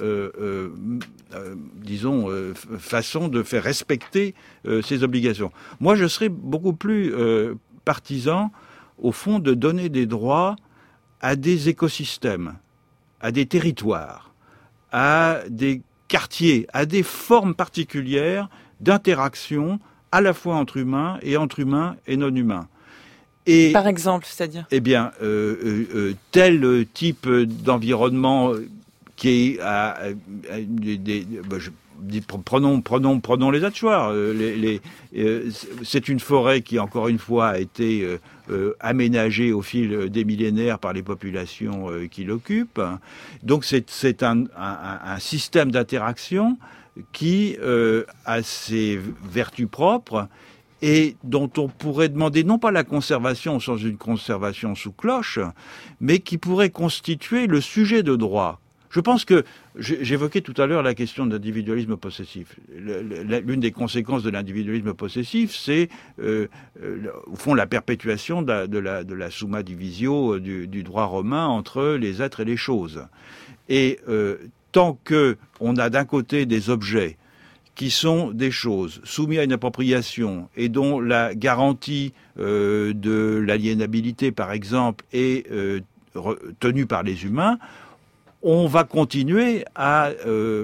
façon de faire respecter ces obligations. Moi, je serais beaucoup plus partisan, au fond, de donner des droits à des écosystèmes, à des territoires, à des quartiers, à des formes particulières d'interaction à la fois entre humains et non humains. Et, par exemple, c'est-à-dire ? Eh bien, tel type d'environnement qui est prenons les Achuar. C'est une forêt qui, encore une fois, a été aménagée au fil des millénaires par les populations qui l'occupent. Donc c'est un système d'interaction qui a ses vertus propres et dont on pourrait demander non pas la conservation au sens d'une conservation sous cloche, mais qui pourrait constituer le sujet de droit. Je pense que j'évoquais tout à l'heure la question de l'individualisme possessif. L'une des conséquences de l'individualisme possessif, c'est au fond la perpétuation de la summa divisio du droit romain entre les êtres et les choses. Et tant que on a d'un côté des objets qui sont des choses soumises à une appropriation et dont la garantie de l'aliénabilité, par exemple, est tenue par les humains, on va continuer à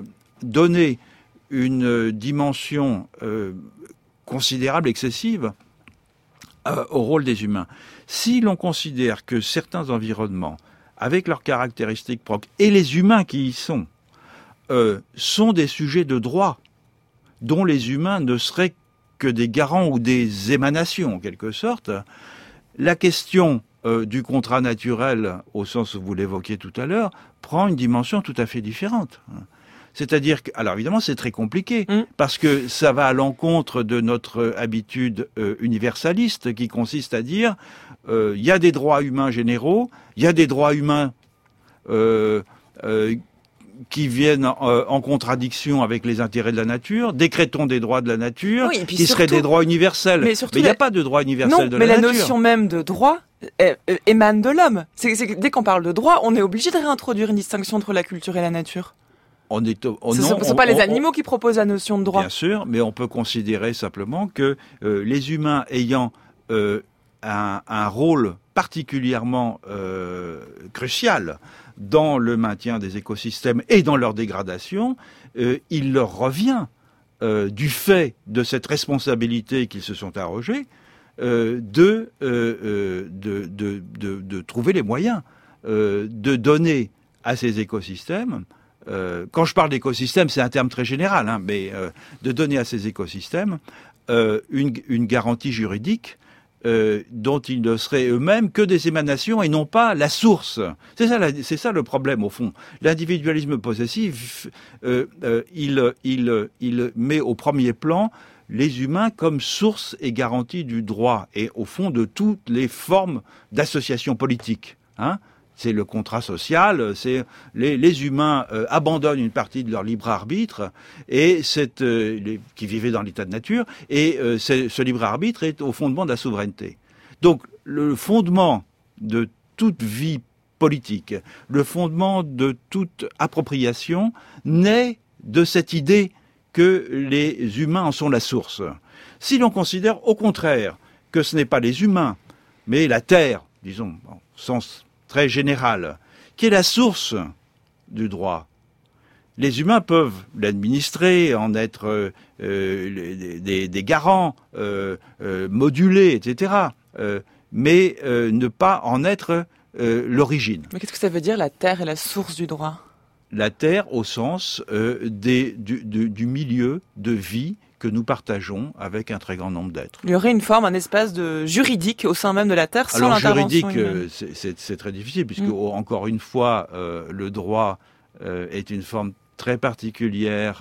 donner une dimension considérable, excessive, au rôle des humains. Si l'on considère que certains environnements, avec leurs caractéristiques propres, et les humains qui y sont des sujets de droit, dont les humains ne seraient que des garants ou des émanations, en quelque sorte, la question du contrat naturel, au sens où vous l'évoquiez tout à l'heure, prend une dimension tout à fait différente. C'est-à-dire que, alors évidemment, c'est très compliqué, parce que ça va à l'encontre de notre habitude universaliste, qui consiste à dire, il y a des droits humains généraux, il y a des droits humains qui viennent en contradiction avec les intérêts de la nature, décrétons des droits de la nature, qui seraient des droits universels. Mais il n'y a pas de droit universel de la nature. Non, mais la notion même de droit émane de l'homme. Dès qu'on parle de droit, on est obligé de réintroduire une distinction entre la culture et la nature. Ce ne sont pas les animaux qui proposent la notion de droit. Bien sûr, mais on peut considérer simplement que les humains ayant un rôle particulièrement crucial dans le maintien des écosystèmes et dans leur dégradation, il leur revient, du fait de cette responsabilité qu'ils se sont arrogés, de trouver les moyens de donner à ces écosystèmes. Quand je parle d'écosystème, c'est un terme très général, mais de donner à ces écosystèmes une garantie juridique dont ils ne seraient eux-mêmes que des émanations et non pas la source. C'est ça le problème au fond. L'individualisme possessif, il met au premier plan les humains comme source et garantie du droit et au fond de toutes les formes d'association politique. C'est le contrat social, c'est les humains abandonnent une partie de leur libre arbitre et qui vivaient dans l'état de nature et ce libre arbitre est au fondement de la souveraineté. Donc le fondement de toute vie politique, le fondement de toute appropriation naît de cette idée que les humains en sont la source. Si l'on considère au contraire que ce n'est pas les humains, mais la terre, disons, au sens très général, qui est la source du droit. Les humains peuvent l'administrer, en être des garants, modulés, etc., mais ne pas en être l'origine. Mais qu'est-ce que ça veut dire, la terre est la source du droit ? La terre au sens du milieu de vie que nous partageons avec un très grand nombre d'êtres. Il y aurait une forme, un espace de juridique au sein même de la Terre sans l'intervention humaine. C'est très difficile, puisque encore une fois, le droit est une forme très particulière.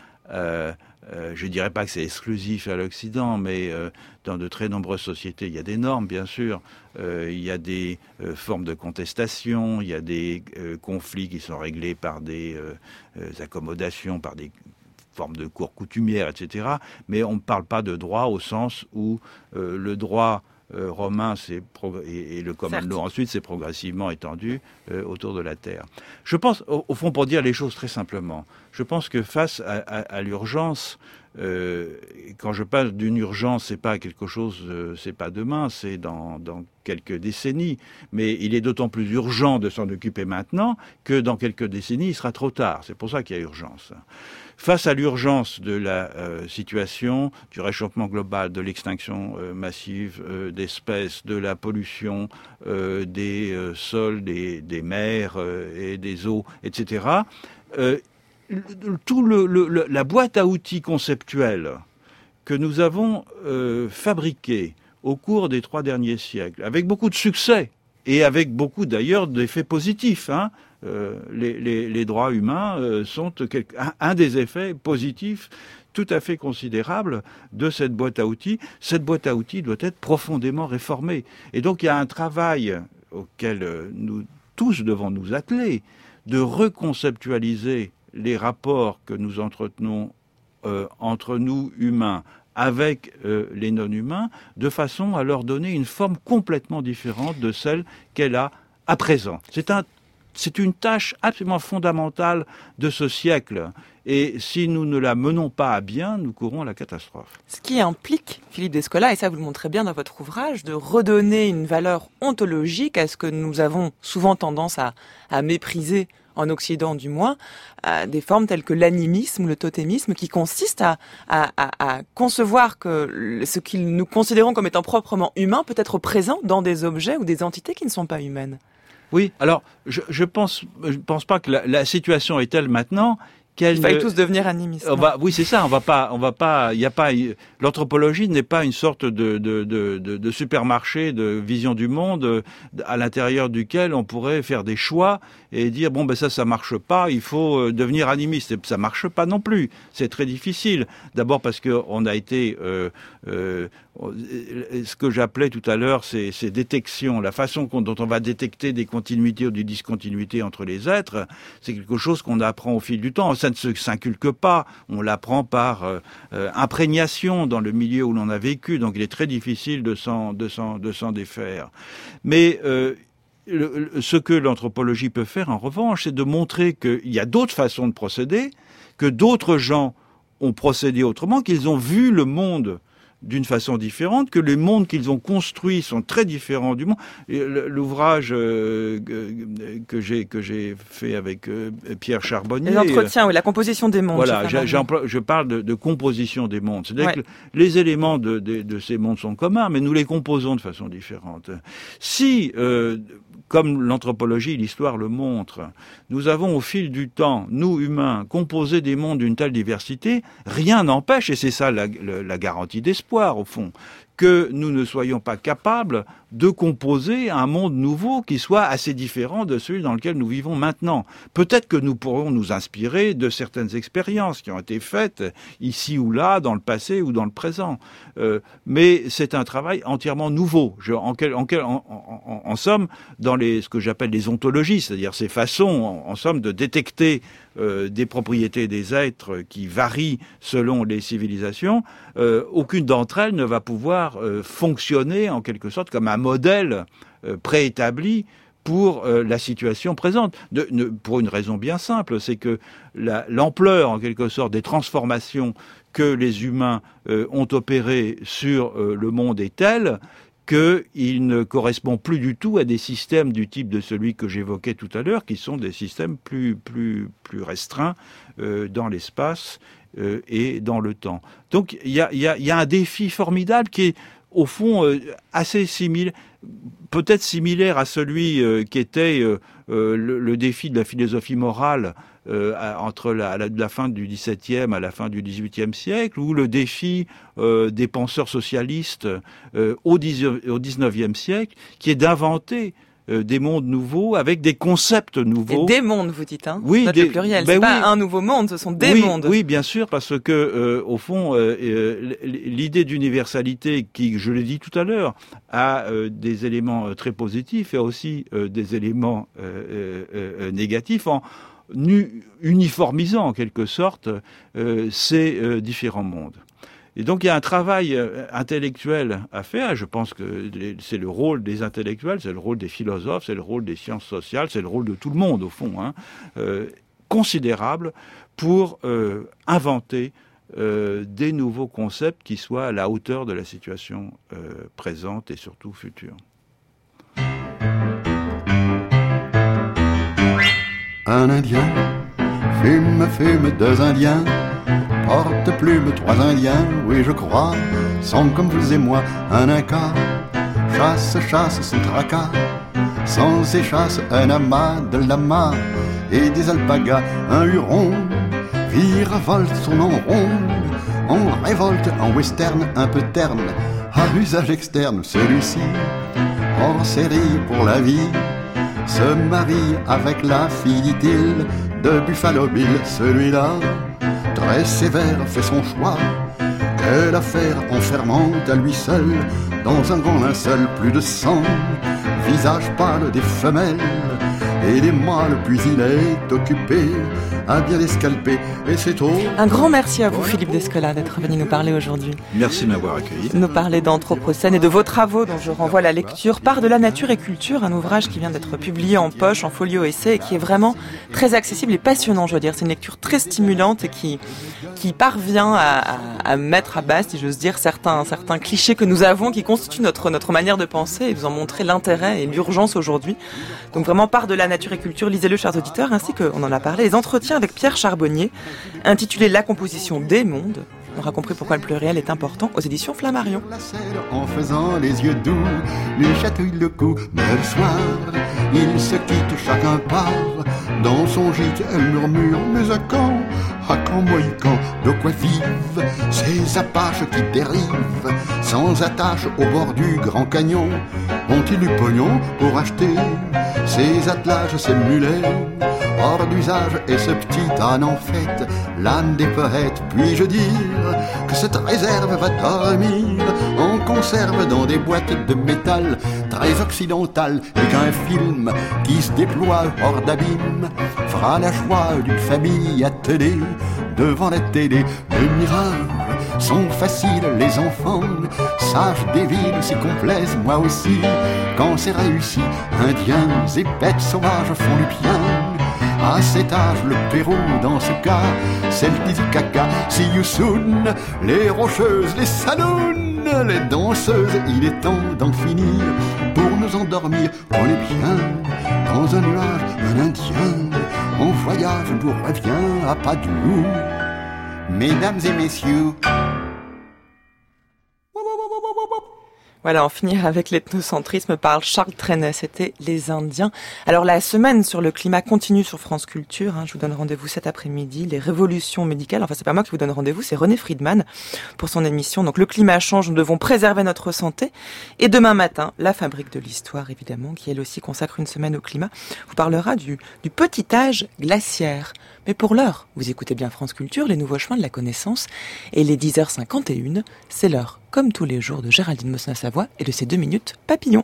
Je dirais pas que c'est exclusif à l'Occident, mais dans de très nombreuses sociétés, il y a des normes, bien sûr. Il y a des formes de contestation, il y a des conflits qui sont réglés par des accommodations, par des formes de cours coutumières, etc. Mais on ne parle pas de droit au sens où le droit romain et le common law ensuite s'est progressivement étendu autour de la terre. Je pense, au fond, pour dire les choses très simplement, je pense que face à l'urgence, quand je parle d'une urgence, c'est pas quelque chose, c'est pas demain, c'est dans quelques décennies. Mais il est d'autant plus urgent de s'en occuper maintenant que dans quelques décennies, il sera trop tard. C'est pour ça qu'il y a urgence. Face à l'urgence de la situation, du réchauffement global, de l'extinction massive d'espèces, de la pollution des sols, des mers et des eaux, etc., la boîte à outils conceptuelle que nous avons fabriquée au cours des 3 derniers siècles, avec beaucoup de succès et avec beaucoup d'ailleurs d'effets positifs, les droits humains sont un des effets positifs tout à fait considérable de cette boîte à outils. Cette boîte à outils doit être profondément réformée. Et donc il y a un travail auquel nous tous devons nous atteler, de reconceptualiser les rapports que nous entretenons entre nous humains avec les non-humains, de façon à leur donner une forme complètement différente de celle qu'elle a à présent. C'est une tâche absolument fondamentale de ce siècle. Et si nous ne la menons pas à bien, nous courons à la catastrophe. Ce qui implique, Philippe Descola, et ça vous le montrez bien dans votre ouvrage, de redonner une valeur ontologique à ce que nous avons souvent tendance à mépriser, en Occident du moins, des formes telles que l'animisme ou le totémisme, qui consistent à concevoir que ce que nous considérons comme étant proprement humain peut être présent dans des objets ou des entités qui ne sont pas humaines. Oui, alors je pense pas que la situation est telle maintenant Il fallait tous devenir animistes. Oui, c'est ça. On va pas. Il y a pas. L'anthropologie n'est pas une sorte de supermarché de vision du monde à l'intérieur duquel on pourrait faire des choix et dire bon ça marche pas. Il faut devenir animiste. Et ça marche pas non plus. C'est très difficile. D'abord parce que on a été ce que j'appelais tout à l'heure, ces détections, la façon dont on va détecter des continuités ou des discontinuités entre les êtres, c'est quelque chose qu'on apprend au fil du temps. Ça ne s'inculque pas, on l'apprend par imprégnation dans le milieu où l'on a vécu, donc il est très difficile de s'en défaire. Mais ce que l'anthropologie peut faire, en revanche, c'est de montrer qu'il y a d'autres façons de procéder, que d'autres gens ont procédé autrement, qu'ils ont vu le monde d'une façon différente, que les mondes qu'ils ont construits sont très différents du monde. L'ouvrage que j'ai fait avec Pierre Charbonnier... L'entretien, la composition des mondes. Voilà, je parle de composition des mondes. C'est-à-dire que les éléments de ces mondes sont communs, mais nous les composons de façon différente. Si, comme l'anthropologie, l'histoire le montre, nous avons au fil du temps, nous humains, composé des mondes d'une telle diversité, rien n'empêche, et c'est ça la garantie d'espoir, au fond, que nous ne soyons pas capables de composer un monde nouveau qui soit assez différent de celui dans lequel nous vivons maintenant. Peut-être que nous pourrons nous inspirer de certaines expériences qui ont été faites ici ou là, dans le passé ou dans le présent. Mais c'est un travail entièrement nouveau. En somme, dans ce que j'appelle les ontologies, c'est-à-dire ces façons, en somme, de détecter des propriétés des êtres qui varient selon les civilisations, aucune d'entre elles ne va pouvoir fonctionner en quelque sorte comme un modèle préétabli pour la situation présente. Pour une raison bien simple, c'est que l'ampleur en quelque sorte des transformations que les humains ont opérées sur le monde est telle qu'il ne correspond plus du tout à des systèmes du type de celui que j'évoquais tout à l'heure, qui sont des systèmes plus restreints dans l'espace et dans le temps. Donc il y a un défi formidable qui est au fond assez similaire, peut-être similaire à celui qui était le défi de la philosophie morale entre la fin du XVIIe à la fin du XVIIIe siècle, ou le défi des penseurs socialistes au XIXe siècle, qui est d'inventer des mondes nouveaux avec des concepts nouveaux. Et des mondes, vous dites, hein? Oui, le pluriel. C'est pas un nouveau monde, ce sont des mondes. Oui, bien sûr, parce que au fond, l'idée d'universalité, qui, je l'ai dit tout à l'heure, a des éléments très positifs et aussi des éléments négatifs en uniformisant en quelque sorte ces différents mondes. Et donc il y a un travail intellectuel à faire. Je pense que c'est le rôle des intellectuels, c'est le rôle des philosophes, c'est le rôle des sciences sociales, c'est le rôle de tout le monde au fond, considérable pour inventer des nouveaux concepts qui soient à la hauteur de la situation présente et surtout future. Un Indien fume 2 Indiens, porte-plume 3 Indiens, oui je crois, sont comme vous et moi. Un Inca chasse sans tracas, sans ses chasses un amas de lamas et des alpagas. Un Huron virevolte son nom rond, en révolte, en western un peu terne, à usage externe. Celui-ci, hors série pour la vie, se marie avec la fille, dit-il, de Buffalo Bill. Celui-là, très sévère, fait son choix. Quelle affaire enfermante à lui seul, dans un grand linceul, plus de 100 visages pâles des femelles et des mâles. Puis il est occupé à bien les scalper, et c'est tout. Un grand merci à vous, Philippe Descola, d'être venu nous parler aujourd'hui. Merci de m'avoir accueilli. Nous parler d'Anthropocène et de vos travaux dont je renvoie la lecture. Part de la nature et culture, un ouvrage qui vient d'être publié en poche, en folio essai et qui est vraiment très accessible et passionnant, je veux dire. C'est une lecture très stimulante et qui parvient à mettre à bas, si j'ose dire, certains clichés que nous avons qui constituent notre manière de penser et vous en montrer l'intérêt et l'urgence aujourd'hui. Donc vraiment, Part de la nature et culture, lisez-le, chers auditeurs, ainsi que, on en a parlé, les entretiens avec Pierre Charbonnier, intitulé La composition des mondes. On aura compris pourquoi le pluriel est important aux éditions Flammarion. En faisant les yeux doux, lui chatouille le cou, mais le soir, ils se quittent chacun part. Dans son gîte, elle murmure, mais à quand mohican, de quoi vivent ces apaches qui dérivent, sans attache au bord du grand canyon. Ont-ils du pognon pour acheter ces attelages, ces mulets hors d'usage, et ce petit âne en fait, l'âne des poètes? Puis-je dire que cette réserve va dormir en conserve dans des boîtes de métal très occidentales, et qu'un film qui se déploie hors d'abîme fera la joie d'une famille attelée devant la télé. Les miracles sont faciles, les enfants sages des villes s'y complaisent, moi aussi, quand c'est réussi. Indiens et bêtes sauvages font du bien. À cet âge, le Pérou, dans ce cas, c'est le Titicaca. See you soon, les rocheuses, les saloons, les danseuses, il est temps d'en finir pour nous endormir. On est bien dans un nuage, un Indien en voyage nous revient à pas de loup. Mesdames et messieurs, voilà, en finir avec l'ethnocentrisme par Charles Trenet, c'était les Indiens. Alors la semaine sur le climat continue sur France Culture, je vous donne rendez-vous cet après-midi, les révolutions médicales, enfin c'est pas moi qui vous donne rendez-vous, c'est René Friedman pour son émission. Donc le climat change, nous devons préserver notre santé. Et demain matin, la Fabrique de l'Histoire évidemment, qui elle aussi consacre une semaine au climat, vous parlera du petit âge glaciaire. Mais pour l'heure, vous écoutez bien France Culture, les nouveaux chemins de la connaissance, et les 10h51, c'est l'heure, comme tous les jours, de Géraldine Mosna-Savoie et de ses 2 minutes papillon.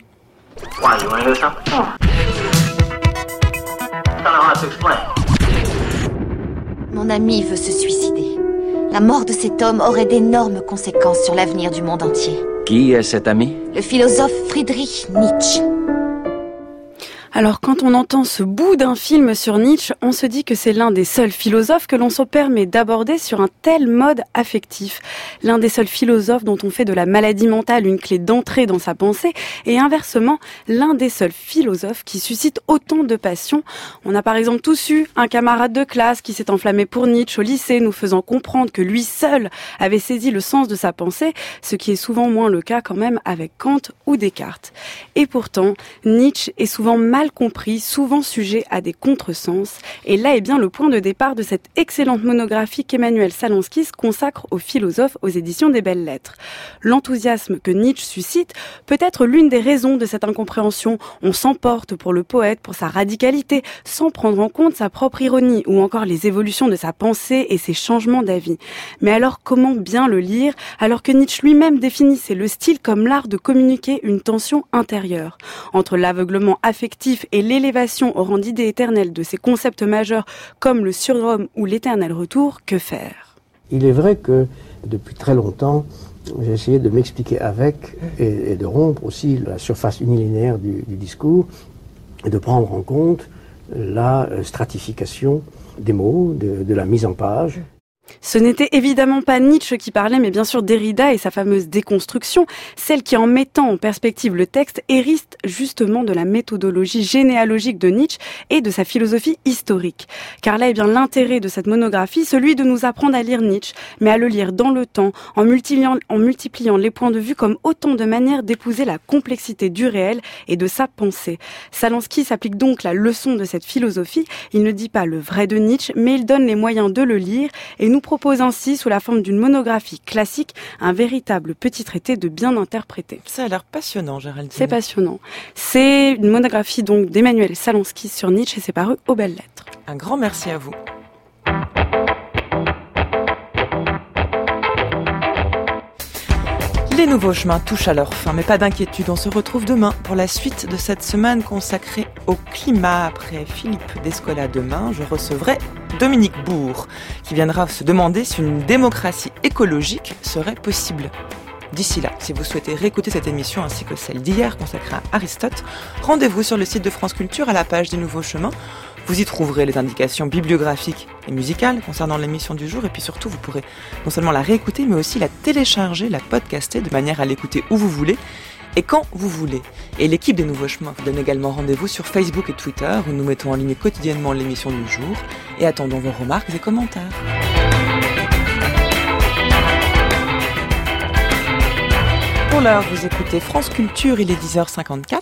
Mon ami veut se suicider. La mort de cet homme aurait d'énormes conséquences sur l'avenir du monde entier. Qui est cet ami? Le philosophe Friedrich Nietzsche. Alors quand on entend ce bout d'un film sur Nietzsche, on se dit que c'est l'un des seuls philosophes que l'on se permet d'aborder sur un tel mode affectif. L'un des seuls philosophes dont on fait de la maladie mentale une clé d'entrée dans sa pensée, et inversement, l'un des seuls philosophes qui suscite autant de passion. On a par exemple tous eu un camarade de classe qui s'est enflammé pour Nietzsche au lycée, nous faisant comprendre que lui seul avait saisi le sens de sa pensée, ce qui est souvent moins le cas quand même avec Kant ou Descartes. Et pourtant, Nietzsche est souvent mal compris, souvent sujet à des contresens. Et là est bien le point de départ de cette excellente monographie qu'Emmanuel Salanskis consacre aux philosophes aux éditions des Belles Lettres. L'enthousiasme que Nietzsche suscite peut être l'une des raisons de cette incompréhension. On s'emporte pour le poète, pour sa radicalité, sans prendre en compte sa propre ironie ou encore les évolutions de sa pensée et ses changements d'avis. Mais alors comment bien le lire alors que Nietzsche lui-même définissait le style comme l'art de communiquer une tension intérieure entre l'aveuglement affectif et l'élévation au rang d'idée éternelle de ces concepts majeurs comme le surhomme ou l'éternel retour, que faire? Il est vrai que depuis très longtemps, j'ai essayé de m'expliquer avec et de rompre aussi la surface unilinéaire du discours et de prendre en compte la stratification des mots, de la mise en page. Ce n'était évidemment pas Nietzsche qui parlait, mais bien sûr Derrida et sa fameuse déconstruction, celle qui, en mettant en perspective le texte, hérisse justement de la méthodologie généalogique de Nietzsche et de sa philosophie historique. Car là est bien l'intérêt de cette monographie, celui de nous apprendre à lire Nietzsche, mais à le lire dans le temps, en multipliant les points de vue comme autant de manières d'épouser la complexité du réel et de sa pensée. Salanskis s'applique donc la leçon de cette philosophie. Il ne dit pas le vrai de Nietzsche, mais il donne les moyens de le lire et nous propose ainsi, sous la forme d'une monographie classique, un véritable petit traité de bien interprété. Ça a l'air passionnant, Géraldine. C'est passionnant. C'est une monographie donc d'Emmanuel Salanskis sur Nietzsche et c'est paru aux Belles Lettres. Un grand merci à vous. Les nouveaux chemins touchent à leur fin, mais pas d'inquiétude, on se retrouve demain pour la suite de cette semaine consacrée au climat. Après Philippe Descola demain, je recevrai Dominique Bourg, qui viendra se demander si une démocratie écologique serait possible. D'ici là, si vous souhaitez réécouter cette émission ainsi que celle d'hier consacrée à Aristote, rendez-vous sur le site de France Culture à la page des Nouveaux Chemins. Vous y trouverez les indications bibliographiques et musicales concernant l'émission du jour, et puis surtout vous pourrez non seulement la réécouter mais aussi la télécharger, la podcaster de manière à l'écouter où vous voulez et quand vous voulez. Et l'équipe des Nouveaux Chemins vous donne également rendez-vous sur Facebook et Twitter où nous mettons en ligne quotidiennement l'émission du jour et attendons vos remarques et commentaires. Pour l'heure, vous écoutez France Culture, il est 10h54.